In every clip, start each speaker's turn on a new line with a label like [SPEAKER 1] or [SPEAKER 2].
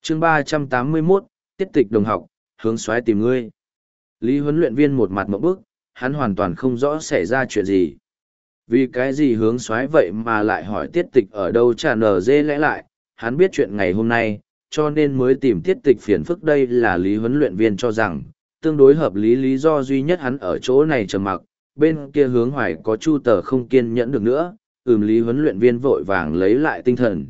[SPEAKER 1] chương 381, tiết tịch đồng học, hướng soái tìm ngươi. Lý huấn luyện viên một mặt mộng bức, hắn hoàn toàn không rõ xảy ra chuyện gì. Vì cái gì hướng soái vậy mà lại hỏi tiết tịch ở đâu trả nở dê lẽ lại, hắn biết chuyện ngày hôm nay, cho nên mới tìm tiết tịch phiền phức. Đây là lý huấn luyện viên cho rằng, tương đối hợp lý lý do duy nhất. Hắn ở chỗ này trầm mặc, bên kia hướng hoài có chu tờ không kiên nhẫn được nữa. Lý huấn luyện viên vội vàng lấy lại tinh thần,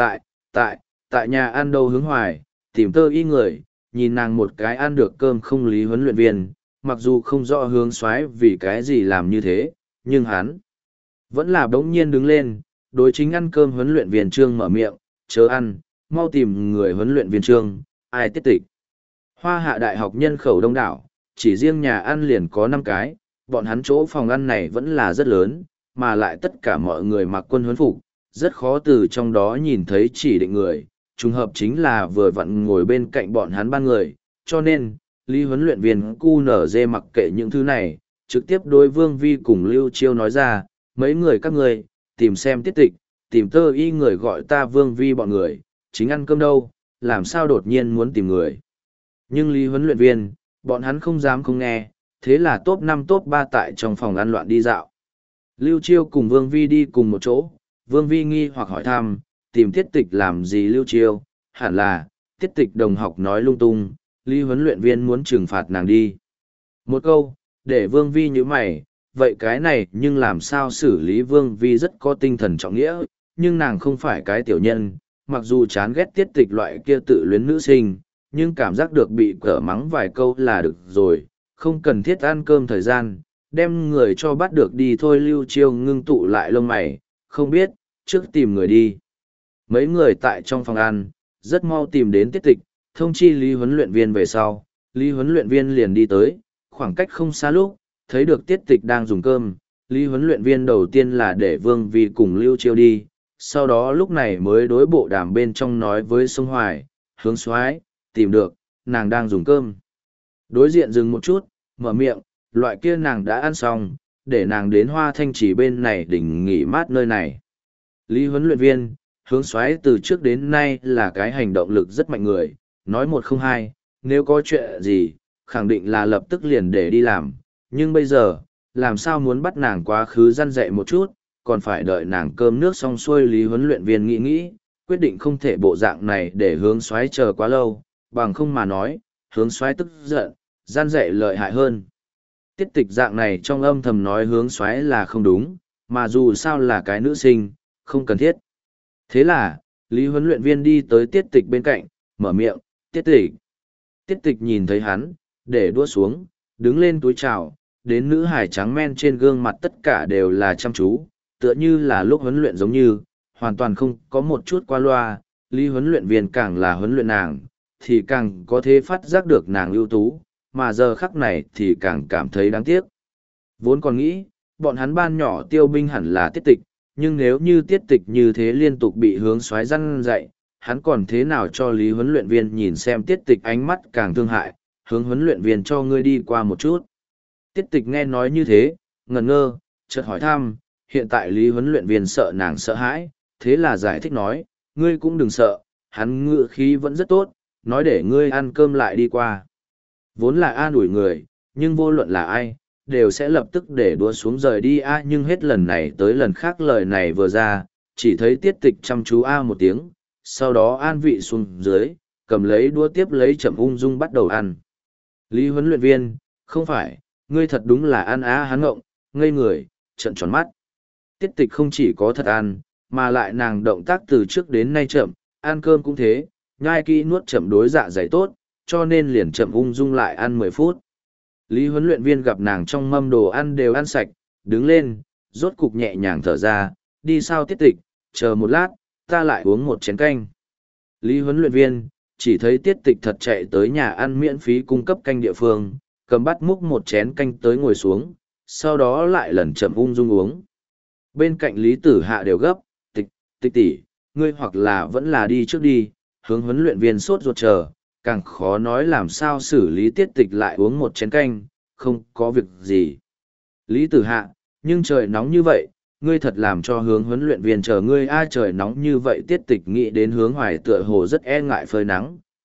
[SPEAKER 1] tại nhà ăn đâu hướng hoài, tìm tơ y người, nhìn nàng một cái ăn được cơm không. Lý huấn luyện viên, mặc dù không rõ hướng soái vì cái gì làm như thế, nhưng hắn vẫn là bỗng nhiên đứng lên, đối chính ăn cơm huấn luyện viên Trương mở miệng, chớ ăn, mau tìm người huấn luyện viên Trương, ai tiết tịch. Hoa Hạ Đại học nhân khẩu đông đảo, chỉ riêng nhà ăn liền có 5 cái, bọn hắn chỗ phòng ăn này vẫn là rất lớn, mà lại tất cả mọi người mặc quân huấn phục, rất khó từ trong đó nhìn thấy chỉ định người, trùng hợp chính là vừa vặn ngồi bên cạnh bọn hắn 3 người, cho nên, Lý huấn luyện viên QNZ mặc kệ những thứ này, trực tiếp đối Vương Vi cùng Lưu Chiêu nói ra, mấy người các người, tìm xem tiết tịch, tìm tơ y người gọi ta Vương Vi bọn người, chính ăn cơm đâu, làm sao đột nhiên muốn tìm người. Nhưng Lý huấn luyện viên, bọn hắn không dám không nghe, thế là top 5 top 3 tại trong phòng ăn loạn đi dạo. Lưu Chiêu cùng Vương Vi đi cùng một chỗ, Vương Vi nghi hoặc hỏi thăm, tìm tiết tịch làm gì Lưu Chiêu, hẳn là, tiết tịch đồng học nói lung tung, Lý huấn luyện viên muốn trừng phạt nàng đi. Một câu, để Vương Vi như mày, vậy cái này nhưng làm sao xử lý. Vương Vi rất có tinh thần trọng nghĩa, nhưng nàng không phải cái tiểu nhân, mặc dù chán ghét tiết tịch loại kia tự luyến nữ sinh, nhưng cảm giác được bị cở mắng vài câu là được rồi, không cần thiết ăn cơm thời gian, đem người cho bắt được đi thôi. Lưu Chiêu ngưng tụ lại lông mày, không biết, trước tìm người đi. Mấy người tại trong phòng ăn, rất mau tìm đến tiết tịch, thông chi Lý huấn luyện viên về sau, Lý huấn luyện viên liền đi tới, khoảng cách không xa lúc, thấy được tiết tịch đang dùng cơm, Lý huấn luyện viên đầu tiên là để Vương Vi cùng Lưu Chiêu đi, sau đó lúc này mới đối bộ đàm bên trong nói với Sông Hoài, hướng soái tìm được, nàng đang dùng cơm. Đối diện dừng một chút, mở miệng, loại kia nàng đã ăn xong, để nàng đến Hoa Thanh Chỉ bên này đỉnh nghỉ mát nơi này. Lý huấn luyện viên, hướng soái từ trước đến nay là cái hành động lực rất mạnh người, nói một không hai, nếu có chuyện gì, khẳng định là lập tức liền để đi làm, nhưng bây giờ, làm sao muốn bắt nàng quá khứ răn dạy một chút, còn phải đợi nàng cơm nước xong xuôi. Lý huấn luyện viên nghĩ, quyết định không thể bộ dạng này để hướng soái chờ quá lâu, bằng không mà nói, hướng soái tức giận, răn dạy lợi hại hơn. Tiết tịch dạng này trong âm thầm nói hướng soái là không đúng, mà dù sao là cái nữ sinh, không cần thiết. Thế là, Lý huấn luyện viên đi tới tiết tịch bên cạnh, mở miệng, tiết tịch. Tiết tịch nhìn thấy hắn, để đua xuống, đứng lên túi chào, đến nữ hải trắng men trên gương mặt tất cả đều là chăm chú, tựa như là lúc huấn luyện giống như, hoàn toàn không có một chút qua loa. Lý huấn luyện viên càng là huấn luyện nàng, thì càng có thể phát giác được nàng ưu tú, mà giờ khắc này thì càng cảm thấy đáng tiếc. Vốn còn nghĩ, bọn hắn ban nhỏ tiêu binh hẳn là tiết tịch, nhưng nếu như tiết tịch như thế liên tục bị hướng soái răn dạy, hắn còn thế nào cho Lý huấn luyện viên nhìn xem. Tiết tịch ánh mắt càng thương hại, hướng huấn luyện viên cho ngươi đi qua một chút. Tiết tịch nghe nói như thế, ngẩn ngơ, chợt hỏi thăm, hiện tại Lý huấn luyện viên sợ nàng sợ hãi, thế là giải thích nói, ngươi cũng đừng sợ, hắn ngựa khí vẫn rất tốt, nói để ngươi ăn cơm lại đi qua. Vốn là an ủi người, nhưng vô luận là ai, đều sẽ lập tức để đua xuống rời đi nhưng hết lần này tới lần khác lời này vừa ra, chỉ thấy tiết tịch chăm chú một tiếng, sau đó an vị xuống dưới, cầm lấy đũa tiếp lấy chậm ung dung bắt đầu ăn. Lý huấn luyện viên, không phải, ngươi thật đúng là ăn hắn ngộng, ngây người, trợn tròn mắt. Tiết tịch không chỉ có thật ăn, mà lại nàng động tác từ trước đến nay chậm, ăn cơm cũng thế, nhai kỹ nuốt chậm đối dạ dày tốt, cho nên liền chậm ung dung lại ăn 10 phút. Lý huấn luyện viên gặp nàng trong mâm đồ ăn đều ăn sạch, đứng lên, rốt cục nhẹ nhàng thở ra, đi sao tiết tịch, chờ một lát, ta lại uống một chén canh. Lý huấn luyện viên, chỉ thấy tiết tịch thật chạy tới nhà ăn miễn phí cung cấp canh địa phương, cầm bắt múc một chén canh tới ngồi xuống, sau đó lại lần chậm ung dung uống. Bên cạnh Lý Tử Hạ đều gấp, tịch tỷ, ngươi hoặc là vẫn là đi trước đi, hướng huấn luyện viên sốt ruột chờ, càng khó nói làm sao xử lý tiết tịch lại uống một chén canh, không có việc gì. Lý Tử Hạ, nhưng trời nóng như vậy, ngươi thật làm cho hướng huấn luyện viên chờ ngươi. Trời nóng như vậy. Tiết tịch nghĩ đến hướng hoài tựa hồ rất e ngại phơi nắng,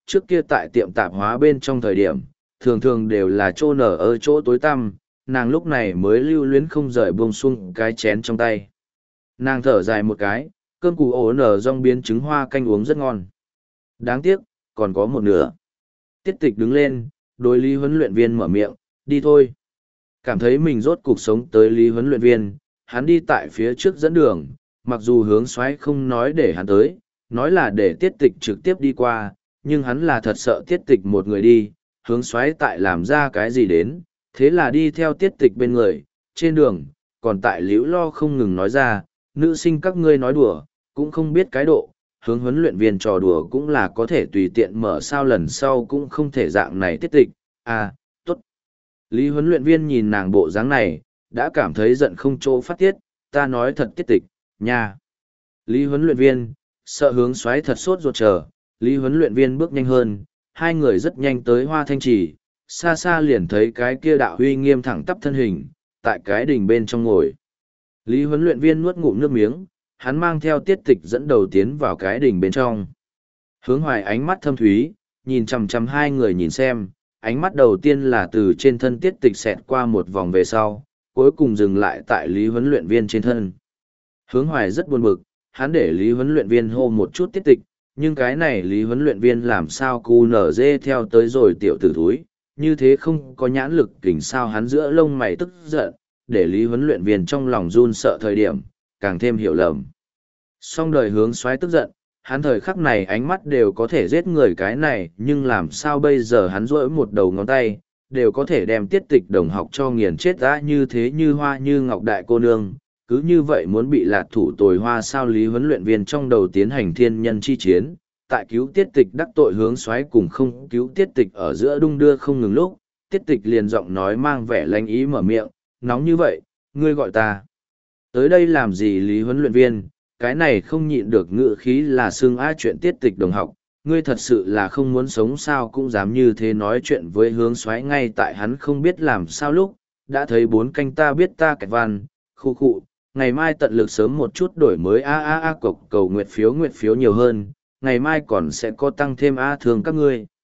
[SPEAKER 1] trước kia tại tiệm tạp hóa bên trong thời điểm, thường thường đều là chỗ nở ở chỗ tối tăm, nàng lúc này mới lưu luyến không rời buông xuông cái chén trong tay. Nàng thở dài một cái, cơm củ ổ nở rong biến trứng hoa canh uống rất ngon. Đáng tiếc, còn có một nửa. Tiết tịch đứng lên, đối Lý huấn luyện viên mở miệng, đi thôi. Cảm thấy mình rốt cuộc sống tới Lý huấn luyện viên, hắn đi tại phía trước dẫn đường, mặc dù hướng xoáy không nói để hắn tới, nói là để tiết tịch trực tiếp đi qua, nhưng hắn là thật sợ tiết tịch một người đi, hướng xoáy tại làm ra cái gì đến, thế là đi theo tiết tịch bên người, trên đường, còn tại liễu lo không ngừng nói ra, nữ sinh các ngươi nói đùa, cũng không biết cái độ, hướng huấn luyện viên trò đùa cũng là có thể tùy tiện mở sao lần sau cũng không thể dạng này tiết tịch, à, tốt. Lý huấn luyện viên nhìn nàng bộ dáng này, đã cảm thấy giận không chỗ phát tiết, ta nói thật tiết tịch, nha. Lý huấn luyện viên, sợ hướng xoáy thật sốt ruột chờ, Lý huấn luyện viên bước nhanh hơn, hai người rất nhanh tới Hoa Thanh Trì, xa xa liền thấy cái kia đạo huy nghiêm thẳng tắp thân hình, tại cái đỉnh bên trong ngồi. Lý huấn luyện viên nuốt ngụm nước miếng, hắn mang theo tiết tịch dẫn đầu tiến vào cái đỉnh bên trong. Hướng Hoài ánh mắt thâm thúy, nhìn chằm chằm hai người nhìn xem, ánh mắt đầu tiên là từ trên thân tiết tịch xẹt qua một vòng về sau, cuối cùng dừng lại tại Lý huấn luyện viên trên thân. Hướng Hoài rất buồn bực, hắn để Lý huấn luyện viên hô một chút tiết tịch, nhưng cái này Lý huấn luyện viên làm sao cu nở dê theo tới rồi tiểu tử thúi, như thế không có nhãn lực kỉnh sao hắn giữa lông mày tức giận, để Lý huấn luyện viên trong lòng run sợ thời điểm, càng thêm hiểu lầm. Song đời hướng xoáy tức giận, hắn thời khắc này ánh mắt đều có thể giết người cái này, nhưng làm sao bây giờ hắn rỗi một đầu ngón tay, đều có thể đem tiết tịch đồng học cho nghiền chết đã như thế như hoa như ngọc đại cô nương, cứ như vậy muốn bị lạt thủ tồi hoa sao Lý huấn luyện viên trong đầu tiến hành thiên nhân chi chiến, tại cứu tiết tịch đắc tội hướng xoáy cùng không cứu tiết tịch ở giữa đung đưa không ngừng lúc, tiết tịch liền giọng nói mang vẻ lanh ý mở miệng, nóng như vậy, ngươi gọi ta. Tới đây làm gì Lý huấn luyện viên, cái này không nhịn được ngữ khí là xương á chuyện tiết tịch đồng học, ngươi thật sự là không muốn sống sao cũng dám như thế nói chuyện với hướng xoáy ngay tại hắn không biết làm sao lúc, đã thấy bốn canh ta biết ta kẹt văn, khu khụ, ngày mai tận lực sớm một chút đổi mới cộc cầu nguyệt phiếu nhiều hơn, ngày mai còn sẽ có tăng thêm thương các ngươi.